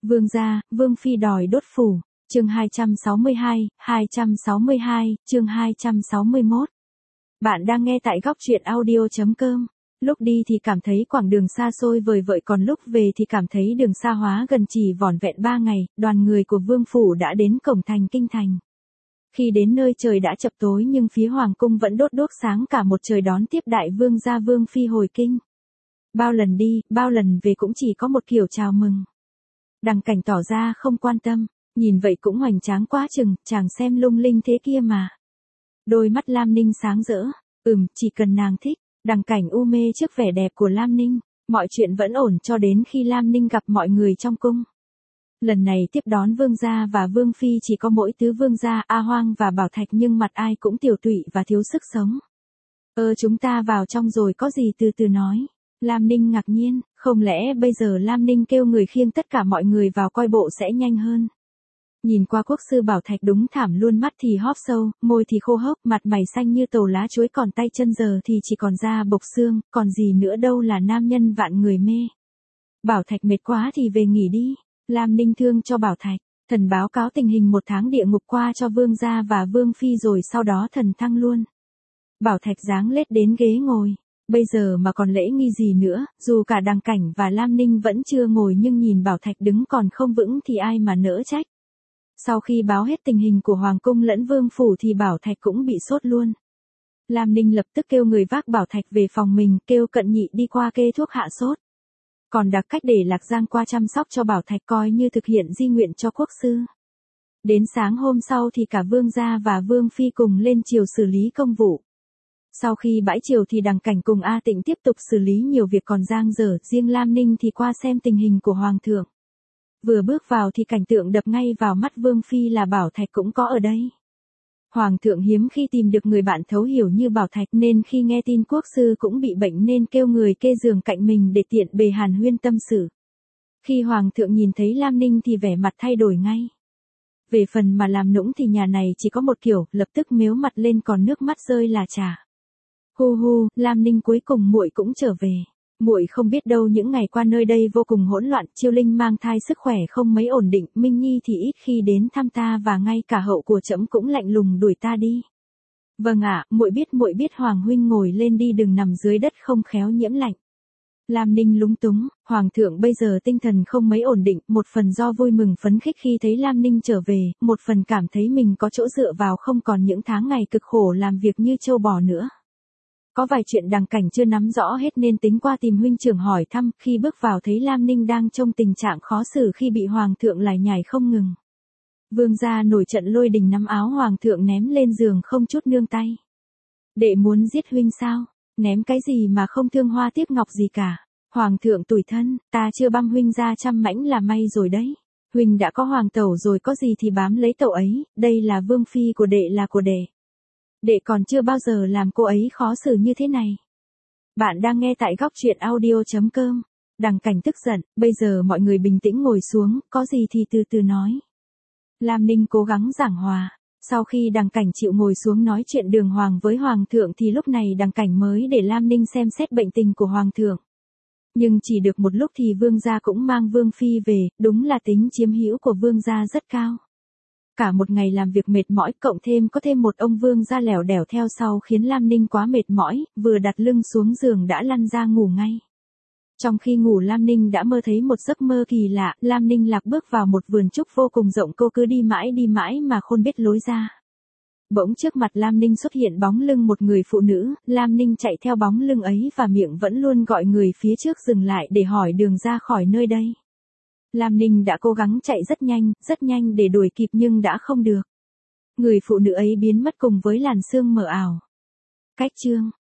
Vương gia, Vương phi đòi đốt phủ. Chương 262, chương 261. Bạn đang nghe tại góc truyện audio.com. Lúc đi thì cảm thấy quãng đường xa xôi vời vợi, còn lúc về thì cảm thấy đường xa hóa gần, chỉ vỏn vẹn 3 ngày, đoàn người của Vương phủ đã đến cổng thành kinh thành. Khi đến nơi trời đã chập tối nhưng phía hoàng cung vẫn đốt đuốc sáng cả một trời đón tiếp đại vương gia Vương phi hồi kinh. Bao lần đi, bao lần về cũng chỉ có một kiểu chào mừng. Đằng Cảnh tỏ ra không quan tâm, nhìn vậy cũng hoành tráng quá chừng, chàng xem lung linh thế kia mà. Đôi mắt Lam Ninh sáng rỡ, chỉ cần nàng thích. Đằng Cảnh u mê trước vẻ đẹp của Lam Ninh, mọi chuyện vẫn ổn cho đến khi Lam Ninh gặp mọi người trong cung. Lần này tiếp đón vương gia và vương phi chỉ có mỗi tứ vương gia A Hoang và Bảo Thạch, nhưng mặt ai cũng tiều tụy và thiếu sức sống. Chúng ta vào trong rồi, có gì từ từ nói. Lam Ninh ngạc nhiên, không lẽ bây giờ Lam Ninh kêu người khiêng tất cả mọi người vào coi bộ sẽ nhanh hơn. Nhìn qua quốc sư Bảo Thạch đúng thảm luôn, mắt thì hóp sâu, môi thì khô hốc, mặt mày xanh như tàu lá chuối, còn tay chân giờ thì chỉ còn da bộc xương, còn gì nữa đâu là nam nhân vạn người mê. Bảo Thạch mệt quá thì về nghỉ đi. Lam Ninh thương cho Bảo Thạch, thần báo cáo tình hình 1 tháng địa ngục qua cho vương gia và vương phi rồi sau đó thần thăng luôn. Bảo Thạch giáng lết đến ghế ngồi. Bây giờ mà còn lễ nghi gì nữa, dù cả Đằng Cảnh và Lam Ninh vẫn chưa ngồi nhưng nhìn Bảo Thạch đứng còn không vững thì ai mà nỡ trách. Sau khi báo hết tình hình của hoàng cung lẫn vương phủ thì Bảo Thạch cũng bị sốt luôn. Lam Ninh lập tức kêu người vác Bảo Thạch về phòng mình, kêu Cận Nhị đi qua kê thuốc hạ sốt. Còn đặc cách để Lạc Giang qua chăm sóc cho Bảo Thạch, coi như thực hiện di nguyện cho quốc sư. Đến sáng hôm sau thì cả vương gia và vương phi cùng lên triều xử lý công vụ. Sau khi bãi triều thì Đằng Cảnh cùng A Tịnh tiếp tục xử lý nhiều việc còn dang dở, riêng Lam Ninh thì qua xem tình hình của hoàng thượng. Vừa bước vào thì cảnh tượng đập ngay vào mắt vương phi là Bảo Thạch cũng có ở đây. Hoàng thượng hiếm khi tìm được người bạn thấu hiểu như Bảo Thạch, nên khi nghe tin quốc sư cũng bị bệnh nên kêu người kê giường cạnh mình để tiện bề hàn huyên tâm sự. Khi hoàng thượng nhìn thấy Lam Ninh thì vẻ mặt thay đổi ngay. Về phần mà làm nũng thì nhà này chỉ có một kiểu, lập tức mếu mặt lên còn nước mắt rơi là trà. Hu hu, Lam Ninh, cuối cùng muội cũng trở về. Muội không biết đâu, những ngày qua nơi đây vô cùng hỗn loạn, Chiêu Linh mang thai sức khỏe không mấy ổn định, Minh Nhi thì ít khi đến thăm ta và ngay cả hậu của trẫm cũng lạnh lùng đuổi ta đi. Vâng ạ, muội biết Hoàng huynh ngồi lên đi, đừng nằm dưới đất không khéo nhiễm lạnh. Lam Ninh lúng túng, hoàng thượng bây giờ tinh thần không mấy ổn định, một phần do vui mừng phấn khích khi thấy Lam Ninh trở về, một phần cảm thấy mình có chỗ dựa vào, không còn những tháng ngày cực khổ làm việc như trâu bò nữa. Có vài chuyện Đằng Cảnh chưa nắm rõ hết nên tính qua tìm huynh trưởng hỏi thăm, khi bước vào thấy Lam Ninh đang trong tình trạng khó xử khi bị hoàng thượng lải nhải không ngừng. Vương gia nổi trận lôi đình nắm áo hoàng thượng ném lên giường không chút nương tay. Đệ muốn giết huynh sao? Ném cái gì mà không thương hoa tiếc ngọc gì cả. Hoàng thượng tủi thân, ta chưa băm huynh ra trăm mảnh là may rồi đấy. Huynh đã có hoàng tẩu rồi, có gì thì bám lấy tẩu ấy, đây là vương phi của đệ, là của đệ. Đệ còn chưa bao giờ làm cô ấy khó xử như thế này. Bạn đang nghe tại góc truyện audio.com. Đằng Cảnh tức giận, bây giờ mọi người bình tĩnh ngồi xuống, có gì thì từ từ nói. Lam Ninh cố gắng giảng hòa. Sau khi Đằng Cảnh chịu ngồi xuống nói chuyện đường hoàng với hoàng thượng thì lúc này Đằng Cảnh mới để Lam Ninh xem xét bệnh tình của hoàng thượng. Nhưng chỉ được một lúc thì vương gia cũng mang vương phi về, đúng là tính chiếm hữu của vương gia rất cao. Cả một ngày làm việc mệt mỏi, cộng thêm có thêm một ông vương gia lẻo đẻo theo sau khiến Lam Ninh quá mệt mỏi, vừa đặt lưng xuống giường đã lăn ra ngủ ngay. Trong khi ngủ Lam Ninh đã mơ thấy một giấc mơ kỳ lạ, Lam Ninh lạc bước vào một vườn trúc vô cùng rộng, cô cứ đi mãi mà không biết lối ra. Bỗng trước mặt Lam Ninh xuất hiện bóng lưng một người phụ nữ, Lam Ninh chạy theo bóng lưng ấy và miệng vẫn luôn gọi người phía trước dừng lại để hỏi đường ra khỏi nơi đây. Lam Ninh đã cố gắng chạy rất nhanh để đuổi kịp nhưng đã không được. Người phụ nữ ấy biến mất cùng với làn sương mờ ảo. Cách chương